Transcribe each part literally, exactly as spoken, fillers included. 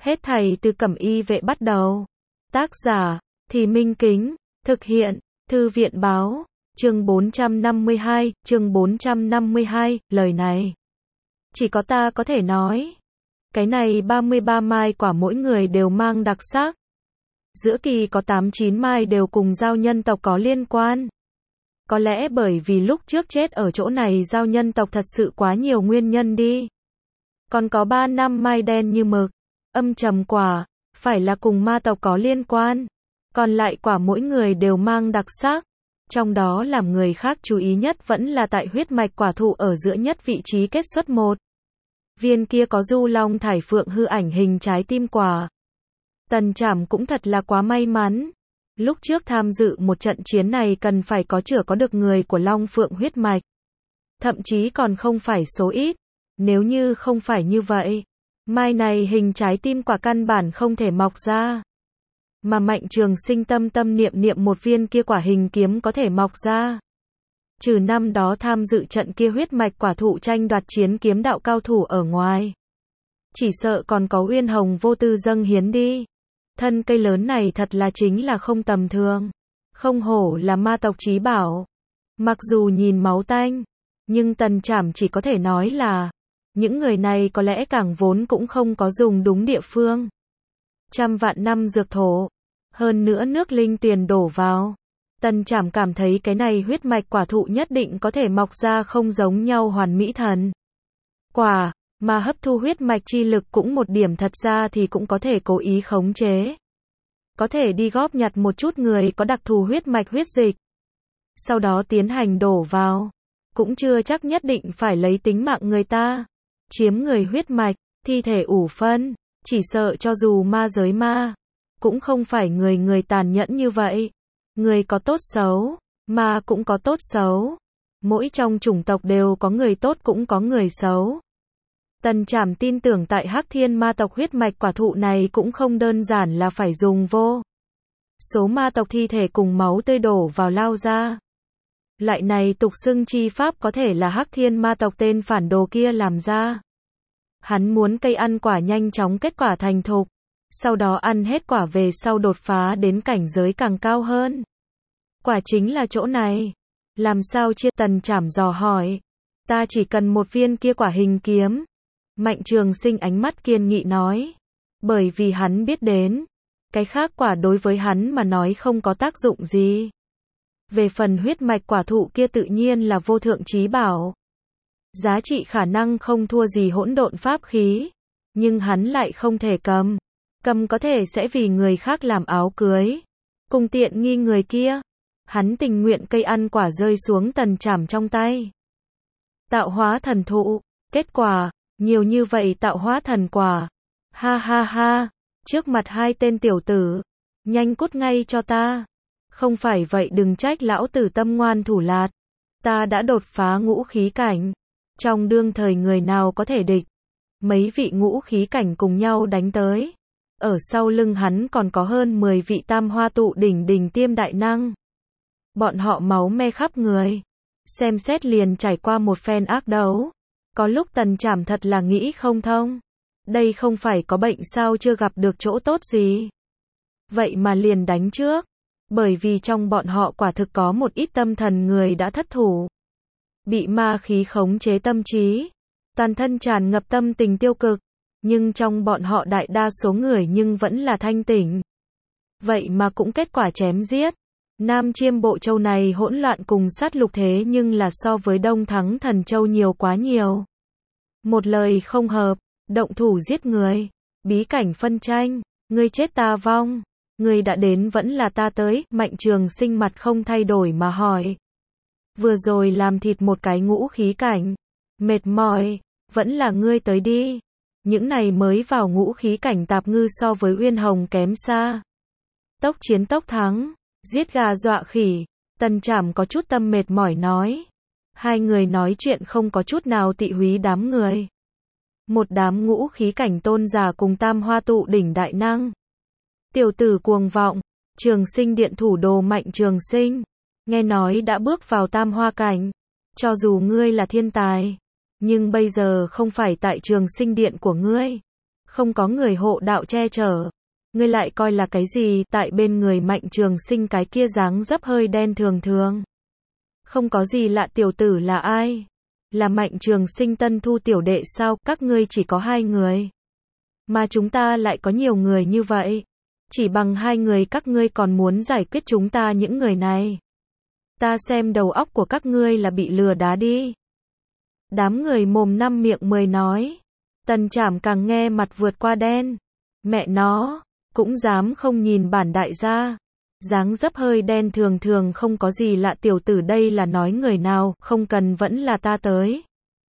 Hết thảy từ Cẩm Y vệ bắt đầu. Tác giả, Thì Minh Kính, thực hiện, Thư viện báo, chương bốn trăm năm mươi hai, chương bốn trăm năm mươi hai, lời này. Chỉ có ta có thể nói. Cái này ba mươi ba mai quả mỗi người đều mang đặc sắc. Giữa kỳ có tám chín mai đều cùng giao nhân tộc có liên quan. Có lẽ bởi vì lúc trước chết ở chỗ này giao nhân tộc thật sự quá nhiều nguyên nhân đi. Còn có ba năm mai đen như mực, âm trầm quả, phải là cùng ma tộc có liên quan. Còn lại quả mỗi người đều mang đặc sắc. Trong đó làm người khác chú ý nhất vẫn là tại huyết mạch quả thụ ở giữa nhất vị trí kết xuất một. Viên kia có du long thải phượng hư ảnh hình trái tim quả. Tần Trảm cũng thật là quá may mắn. Lúc trước tham dự một trận chiến này cần phải có chữa có được người của Long Phượng huyết mạch. Thậm chí còn không phải số ít. Nếu như không phải như vậy, mai này hình trái tim quả căn bản không thể mọc ra. Mà Mạnh Trường Sinh tâm tâm niệm niệm một viên kia quả hình kiếm có thể mọc ra. Trừ năm đó tham dự trận kia huyết mạch quả thụ tranh đoạt chiến kiếm đạo cao thủ ở ngoài. Chỉ sợ còn có Uyên Hồng vô tư dâng hiến đi. Thân cây lớn này thật là chính là không tầm thường. Không hổ là ma tộc chí bảo. Mặc dù nhìn máu tanh, nhưng Tần Trảm chỉ có thể nói là những người này có lẽ càng vốn cũng không có dùng đúng địa phương. Trăm vạn năm dược thổ, hơn nữa nước linh tuyền đổ vào. Tần Trảm cảm thấy cái này huyết mạch quả thụ nhất định có thể mọc ra không giống nhau hoàn mỹ thần quả, mà hấp thu huyết mạch chi lực cũng một điểm thật ra thì cũng có thể cố ý khống chế. Có thể đi góp nhặt một chút người có đặc thù huyết mạch huyết dịch. Sau đó tiến hành đổ vào. Cũng chưa chắc nhất định phải lấy tính mạng người ta. Chiếm người huyết mạch, thi thể ủ phân. Chỉ sợ cho dù ma giới ma, cũng không phải người người tàn nhẫn như vậy. Người có tốt xấu, ma cũng có tốt xấu. Mỗi trong chủng tộc đều có người tốt cũng có người xấu. Tần Trảm tin tưởng tại Hắc Thiên ma tộc huyết mạch quả thụ này cũng không đơn giản là phải dùng vô số ma tộc thi thể cùng máu tươi đổ vào lao ra. Loại này tục xưng chi pháp có thể là Hắc Thiên ma tộc tên phản đồ kia làm ra. Hắn muốn cây ăn quả nhanh chóng kết quả thành thục, sau đó ăn hết quả về sau đột phá đến cảnh giới càng cao hơn. Quả chính là chỗ này. Làm sao chia? Tần Trảm dò hỏi. Ta chỉ cần một viên kia quả hình kiếm. Mạnh Trường Sinh ánh mắt kiên nghị nói. Bởi vì hắn biết đến, cái khác quả đối với hắn mà nói không có tác dụng gì. Về phần huyết mạch quả thụ kia tự nhiên là vô thượng chí bảo. Giá trị khả năng không thua gì hỗn độn pháp khí. Nhưng hắn lại không thể cầm. Cầm có thể sẽ vì người khác làm áo cưới. Cùng tiện nghi người kia. Hắn tình nguyện cây ăn quả rơi xuống Tần Trảm trong tay. Tạo hóa thần thụ. Kết quả, nhiều như vậy tạo hóa thần quả. Ha ha ha. Trước mặt hai tên tiểu tử. Nhanh cút ngay cho ta. Không phải vậy đừng trách lão tử tâm ngoan thủ lạt. Ta đã đột phá ngũ khí cảnh. Trong đương thời người nào có thể địch. Mấy vị ngũ khí cảnh cùng nhau đánh tới. Ở sau lưng hắn còn có hơn mười vị tam hoa tụ đỉnh đỉnh tiêm đại năng. Bọn họ máu me khắp người. Xem xét liền trải qua một phen ác đấu. Có lúc Tần Trảm thật là nghĩ không thông. Đây không phải có bệnh sao chưa gặp được chỗ tốt gì. Vậy mà liền đánh trước. Bởi vì trong bọn họ quả thực có một ít tâm thần người đã thất thủ. Bị ma khí khống chế tâm trí. Toàn thân tràn ngập tâm tình tiêu cực. Nhưng trong bọn họ đại đa số người nhưng vẫn là thanh tỉnh. Vậy mà cũng kết quả chém giết. Nam Chiêm Bộ Châu này hỗn loạn cùng sát lục thế nhưng là so với Đông Thắng Thần Châu nhiều quá nhiều. Một lời không hợp, động thủ giết người. Bí cảnh phân tranh, ngươi chết ta vong. Ngươi đã đến vẫn là ta tới. Mạnh Trường Sinh mặt không thay đổi mà hỏi. Vừa rồi làm thịt một cái ngũ khí cảnh. Mệt mỏi, vẫn là ngươi tới đi. Những này mới vào ngũ khí cảnh tạp ngư so với Uyên Hồng kém xa. Tốc chiến tốc thắng, giết gà dọa khỉ. Tần Trảm có chút tâm mệt mỏi nói. Hai người nói chuyện không có chút nào tị húy đám người. Một đám ngũ khí cảnh tôn giả cùng tam hoa tụ đỉnh đại năng. Tiểu tử cuồng vọng, Trường Sinh điện thủ đồ Mạnh Trường Sinh. Nghe nói đã bước vào tam hoa cảnh. Cho dù ngươi là thiên tài, nhưng bây giờ không phải tại Trường Sinh điện của ngươi. không có người hộ đạo che chở. Ngươi lại coi là cái gì, tại bên người Mạnh Trường Sinh cái kia dáng dấp hơi đen thường thường. Không có gì lạ, tiểu tử là ai? Là Mạnh Trường Sinh tân thu tiểu đệ sao? Các ngươi chỉ có hai người. Mà chúng ta lại có nhiều người như vậy. Chỉ bằng hai người các ngươi còn muốn giải quyết chúng ta những người này. Ta xem đầu óc của các ngươi là bị lừa đá đi. Đám người mồm năm miệng mười nói. Tần Trảm càng nghe mặt vượt qua đen. Mẹ nó, cũng dám không nhìn bản đại gia. Dáng dấp hơi đen thường thường không có gì lạ, tiểu tử đây là nói người nào, không cần vẫn là ta tới.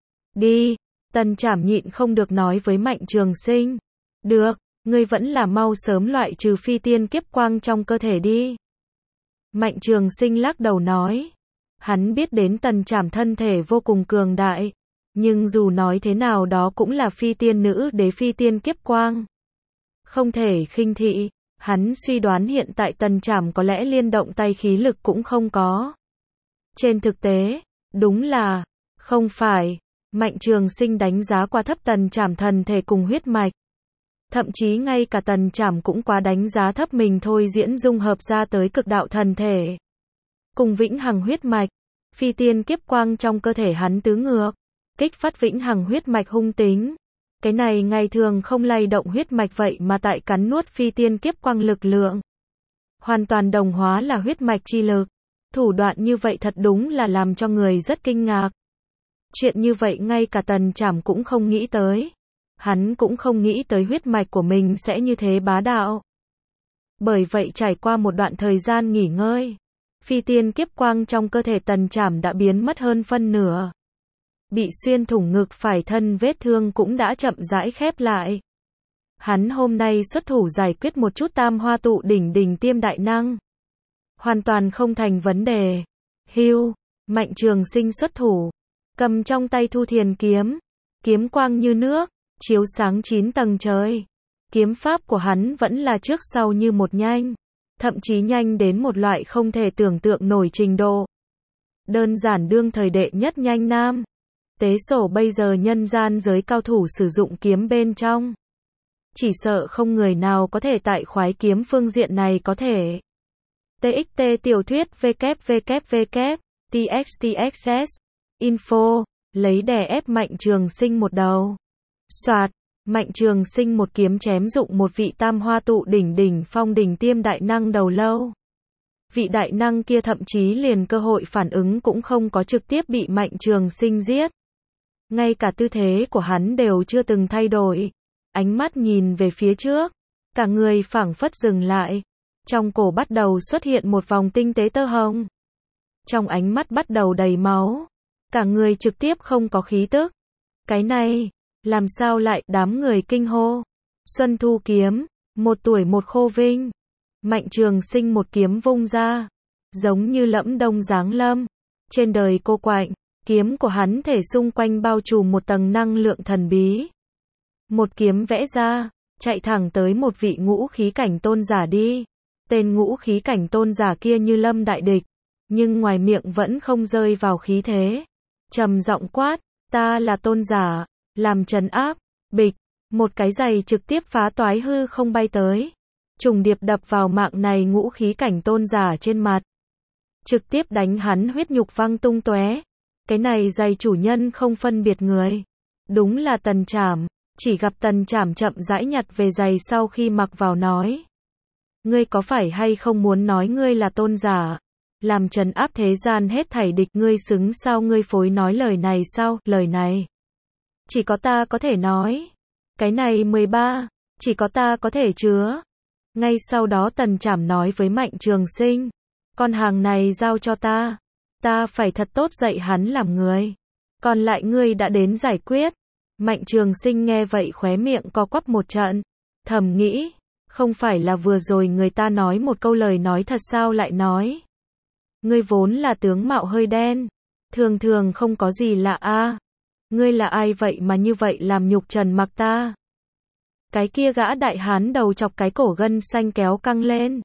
Đi, Tần Trảm nhịn không được nói với Mạnh Trường Sinh. Được, ngươi vẫn là mau sớm loại trừ phi tiên kiếp quang trong cơ thể đi. Mạnh Trường Sinh lắc đầu nói. Hắn biết đến Tần Trảm thân thể vô cùng cường đại. Nhưng dù nói thế nào đó cũng là phi tiên nữ đế phi tiên kiếp quang. Không thể khinh thị. Hắn suy đoán hiện tại Tần Trảm có lẽ liên động tay khí lực cũng không có. Trên thực tế, đúng là, không phải. Mạnh Trường Sinh đánh giá quá thấp Tần Trảm thần thể cùng huyết mạch. Thậm chí ngay cả Tần Trảm cũng quá đánh giá thấp mình thôi diễn dung hợp ra tới cực đạo thần thể. Cùng vĩnh hằng huyết mạch, phi tiên kiếp quang trong cơ thể hắn tứ ngược, kích phát vĩnh hằng huyết mạch hung tính. Cái này ngày thường không lay động huyết mạch vậy mà tại cắn nuốt phi tiên kiếp quang lực lượng. Hoàn toàn đồng hóa là huyết mạch chi lực. Thủ đoạn như vậy thật đúng là làm cho người rất kinh ngạc. Chuyện như vậy ngay cả Tần Trảm cũng không nghĩ tới. Hắn cũng không nghĩ tới huyết mạch của mình sẽ như thế bá đạo. Bởi vậy trải qua một đoạn thời gian nghỉ ngơi, phi tiên kiếp quang trong cơ thể Tần Trảm đã biến mất hơn phân nửa. Bị xuyên thủng ngực phải thân vết thương cũng đã chậm rãi khép lại. Hắn hôm nay xuất thủ giải quyết một chút tam hoa tụ đỉnh đỉnh tiêm đại năng. Hoàn toàn không thành vấn đề. Hưu, Mạnh Trường Sinh xuất thủ, cầm trong tay Thu Thiền kiếm, kiếm quang như nước, chiếu sáng chín tầng trời. Kiếm pháp của hắn vẫn là trước sau như một nhanh, thậm chí nhanh đến một loại không thể tưởng tượng nổi trình độ. Đơn giản đương thời đệ nhất nhanh nam. Tế sổ bây giờ nhân gian giới cao thủ sử dụng kiếm bên trong. Chỉ sợ không người nào có thể tại khoái kiếm phương diện này có thể. tê ích tê tiểu thuyết www txtxs info lấy đè ép Mạnh Trường Sinh một đầu. Soạt, Mạnh Trường Sinh một kiếm chém dụng một vị tam hoa tụ đỉnh đỉnh phong đỉnh tiêm đại năng đầu lâu. Vị đại năng kia thậm chí liền cơ hội phản ứng cũng không có, trực tiếp bị Mạnh Trường Sinh giết. Ngay cả tư thế của hắn đều chưa từng thay đổi. Ánh mắt nhìn về phía trước, cả người phảng phất dừng lại. Trong cổ bắt đầu xuất hiện một vòng tinh tế tơ hồng. Trong ánh mắt bắt đầu đầy máu. Cả người trực tiếp không có khí tức. Cái này, làm sao lại, đám người kinh hô. Xuân Thu kiếm, một tuổi một khô vinh. Mạnh Trường Sinh một kiếm vung ra, giống như Lẫm Đông giáng lâm. Trên đời cô quạnh, kiếm của hắn thể xung quanh bao trùm một tầng năng lượng thần bí. Một kiếm vẽ ra, chạy thẳng tới một vị ngũ khí cảnh tôn giả đi. Tên ngũ khí cảnh tôn giả kia như lâm đại địch, nhưng ngoài miệng vẫn không rơi vào khí thế. Trầm giọng quát, ta là tôn giả, làm trấn áp. Bịch, một cái giày trực tiếp phá toái hư không bay tới. Trùng điệp đập vào mạng này ngũ khí cảnh tôn giả trên mặt. Trực tiếp đánh hắn huyết nhục văng tung tóe. Cái này giày chủ nhân không phân biệt người. Đúng là Tần Trảm. Chỉ gặp Tần Trảm chậm rãi nhặt về giày sau khi mặc vào nói. Ngươi có phải hay không muốn nói ngươi là tôn giả? Làm trấn áp thế gian hết thảy địch, ngươi xứng sao ngươi phối nói lời này sao? Lời này chỉ có ta có thể nói. Cái này mười ba, chỉ có ta có thể chứa. Ngay sau đó Tần Trảm nói với Mạnh Trường Sinh. Con hàng này giao cho ta. Ta phải thật tốt dạy hắn làm người. Còn lại ngươi đã đến giải quyết. Mạnh Trường Sinh nghe vậy khóe miệng co quắp một trận. Thầm nghĩ, không phải là vừa rồi người ta nói một câu lời nói thật sao lại nói. Ngươi vốn là tướng mạo hơi đen. Thường thường không có gì lạ a. Ngươi là ai vậy mà như vậy làm nhục Trần Mặc ta? Cái kia gã đại hán đầu chọc cái cổ gân xanh kéo căng lên.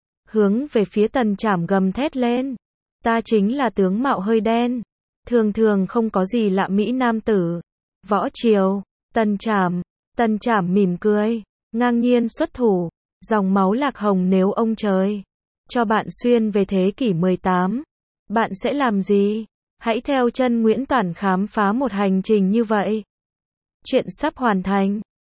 Hướng về phía Tần Trảm gầm thét lên. Ta chính là tướng mạo hơi đen. Thường thường không có gì lạ mỹ nam tử. Võ Triều, Tần Trảm, Tần Trảm mỉm cười, ngang nhiên xuất thủ, dòng máu lạc hồng nếu ông trời cho bạn xuyên về thế kỷ mười tám, bạn sẽ làm gì? Hãy theo chân Nguyễn Toản khám phá một hành trình như vậy. Chuyện sắp hoàn thành.